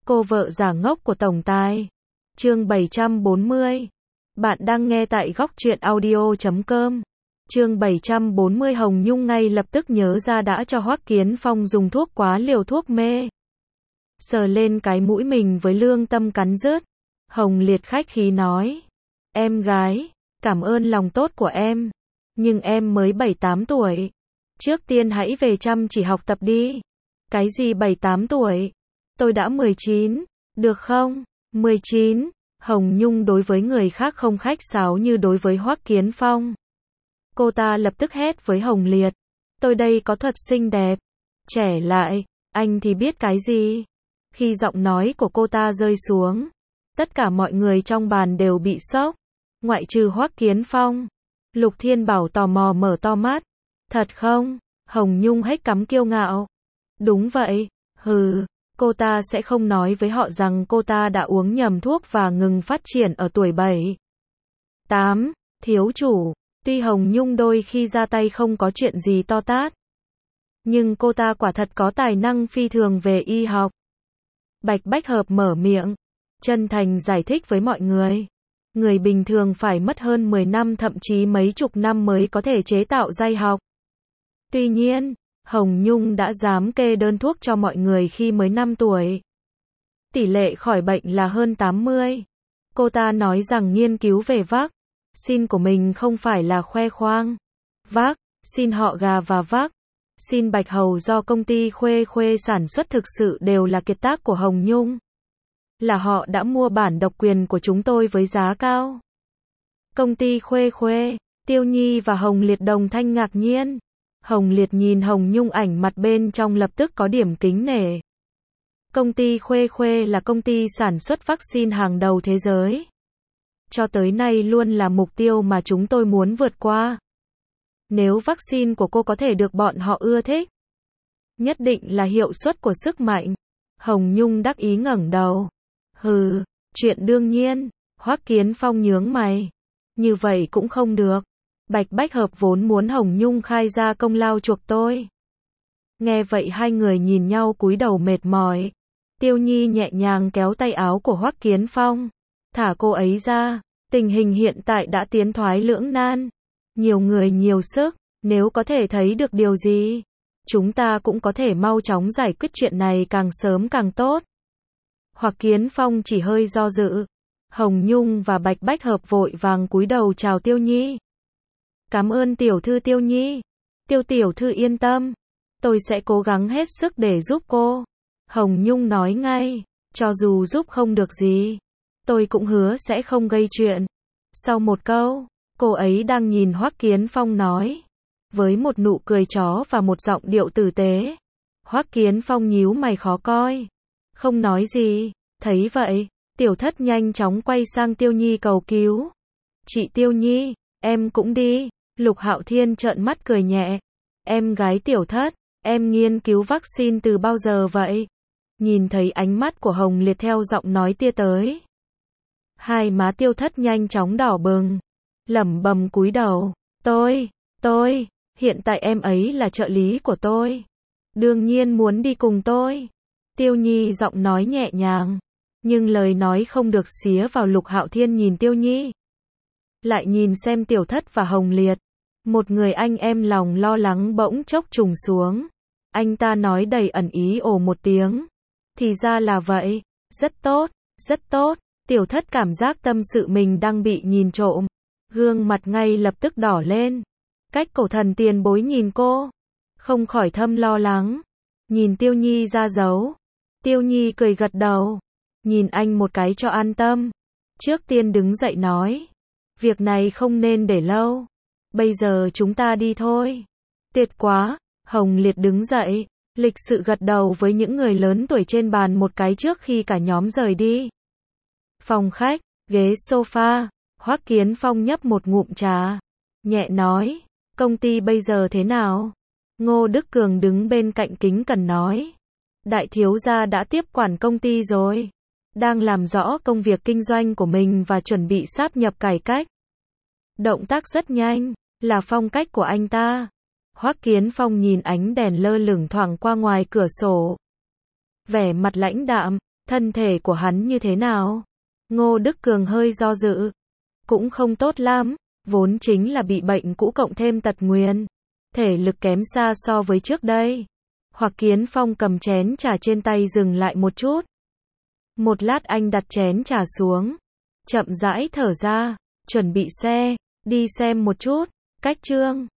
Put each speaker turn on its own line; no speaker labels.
Cô vợ giả ngốc của tổng tài. Chương 740. Bạn đang nghe tại góc truyện audio.com. Chương 740. Hồng Nhung ngay lập tức nhớ ra đã cho Hoắc Kiến Phong dùng thuốc quá liều thuốc mê. Sờ lên cái mũi mình với lương tâm cắn rứt. Hồng Liệt khách khí nói. Em gái, cảm ơn lòng tốt của em. Nhưng em mới 7-8 tuổi. Trước tiên hãy về chăm chỉ học tập đi. Cái gì 7-8 tuổi? Tôi đã 19, được không? 19, Hồng Nhung đối với người khác không khách sáo như đối với Hoắc Kiến Phong. Cô ta lập tức hét với Hồng Liệt. Tôi đây có thuật xinh đẹp. Trẻ lại, anh thì biết cái gì? Khi giọng nói của cô ta rơi xuống, tất cả mọi người trong bàn đều bị sốc. Ngoại trừ Hoắc Kiến Phong. Lục Thiên Bảo tò mò mở to mắt. Thật không? Hồng Nhung hét cắm kiêu ngạo. Đúng vậy, hừ. Cô ta sẽ không nói với họ rằng cô ta đã uống nhầm thuốc và ngừng phát triển ở tuổi 7-8. Thiếu chủ, tuy Hồng Nhung đôi khi ra tay không có chuyện gì to tát, nhưng cô ta quả thật có tài năng phi thường về y học. Bạch Bách Hợp mở miệng, chân thành giải thích với mọi người. Người bình thường phải mất hơn 10 năm thậm chí mấy chục năm mới có thể chế tạo giai học. Tuy nhiên, Hồng Nhung đã dám kê đơn thuốc cho mọi người khi mới 5 tuổi. Tỷ lệ khỏi bệnh là hơn 80. Cô ta nói rằng nghiên cứu về vaccine của mình không phải là khoe khoang. Vaccine họ Gà và vaccine Bạch Hầu do công ty Khuê Khuê sản xuất thực sự đều là kiệt tác của Hồng Nhung. Là họ đã mua bản độc quyền của chúng tôi với giá cao. Công ty Khuê Khuê, Tiêu Nhi và Hồng Liệt đồng thanh ngạc nhiên. Hồng Liệt nhìn Hồng Nhung ảnh mặt bên trong lập tức có điểm kính nể. Công ty Khuê Khuê là công ty sản xuất vaccine hàng đầu thế giới. Cho tới nay luôn là mục tiêu mà chúng tôi muốn vượt qua. Nếu vaccine của cô có thể được bọn họ ưa thích, nhất định là hiệu suất của sức mạnh. Hồng Nhung đắc ý ngẩng đầu. Hừ, chuyện đương nhiên. Hoắc Kiến Phong nhướng mày. Như vậy cũng không được. Bạch Bách Hợp vốn muốn Hồng Nhung khai ra công lao chuộc tôi. Nghe vậy hai người nhìn nhau cúi đầu mệt mỏi. Tiêu Nhi nhẹ nhàng kéo tay áo của Hoắc Kiến Phong. Thả cô ấy ra. Tình hình hiện tại đã tiến thoái lưỡng nan. Nhiều người nhiều sức. Nếu có thể thấy được điều gì, chúng ta cũng có thể mau chóng giải quyết chuyện này, càng sớm càng tốt. Hoắc Kiến Phong chỉ hơi do dự. Hồng Nhung và Bạch Bách Hợp vội vàng cúi đầu chào Tiêu Nhi. Cảm ơn tiểu thư Tiêu Nhi. Tiểu thư yên tâm. Tôi sẽ cố gắng hết sức để giúp cô. Hồng Nhung nói ngay. Cho dù giúp không được gì, tôi cũng hứa sẽ không gây chuyện. Sau một câu, cô ấy đang nhìn Hoắc Kiến Phong nói. Với một nụ cười chó và một giọng điệu tử tế. Hoắc Kiến Phong nhíu mày khó coi. Không nói gì. Thấy vậy, Tiểu Thất nhanh chóng quay sang Tiêu Nhi cầu cứu. Chị Tiêu Nhi, em cũng đi. Lục Hạo Thiên trợn mắt cười nhẹ. Em gái Tiểu Thất, em nghiên cứu vaccine từ bao giờ vậy? Nhìn thấy ánh mắt của Hồng Liệt theo giọng nói tia tới. Hai má Tiêu Thất nhanh chóng đỏ bừng. Lẩm bẩm cúi đầu. Tôi, hiện tại em ấy là trợ lý của tôi. Đương nhiên muốn đi cùng tôi. Tiêu Nhi giọng nói nhẹ nhàng. Nhưng lời nói không được xía vào. Lục Hạo Thiên nhìn Tiêu Nhi. Lại nhìn xem Tiểu Thất và Hồng Liệt. Một người anh em lòng lo lắng bỗng chốc trùng xuống. Anh ta nói đầy ẩn ý ồ một tiếng. Thì ra là vậy. Rất tốt, rất tốt. Tiểu Thất cảm giác tâm sự mình đang bị nhìn trộm. Gương mặt ngay lập tức đỏ lên. Cách cổ thần tiền bối nhìn cô, không khỏi thầm lo lắng. Nhìn Tiêu Nhi ra dấu. Tiêu Nhi cười gật đầu. Nhìn anh một cái cho an tâm. Trước tiên đứng dậy nói. Việc này không nên để lâu. Bây giờ chúng ta đi thôi. Tuyệt quá. Hồng Liệt đứng dậy. Lịch sự gật đầu với những người lớn tuổi trên bàn một cái trước khi cả nhóm rời đi. Phòng khách, ghế sofa. Hoắc Kiến Phong nhấp một ngụm trà. Nhẹ nói. Công ty bây giờ thế nào? Ngô Đức Cường đứng bên cạnh kính cẩn nói. Đại thiếu gia đã tiếp quản công ty rồi. Đang làm rõ công việc kinh doanh của mình và chuẩn bị sáp nhập cải cách. Động tác rất nhanh, là phong cách của anh ta. Hoắc Kiến Phong nhìn ánh đèn lơ lửng thoảng qua ngoài cửa sổ. Vẻ mặt lãnh đạm, Thân thể của hắn như thế nào? Ngô Đức Cường hơi do dự. Cũng không tốt lắm, vốn chính là bị bệnh cũ cộng thêm tật nguyền. Thể lực kém xa so với trước đây. Hoặc Kiến Phong cầm chén trà trên tay dừng lại một chút. Một lát anh đặt chén trà xuống. Chậm rãi thở ra, chuẩn bị xe, đi xem một chút. Cách Trương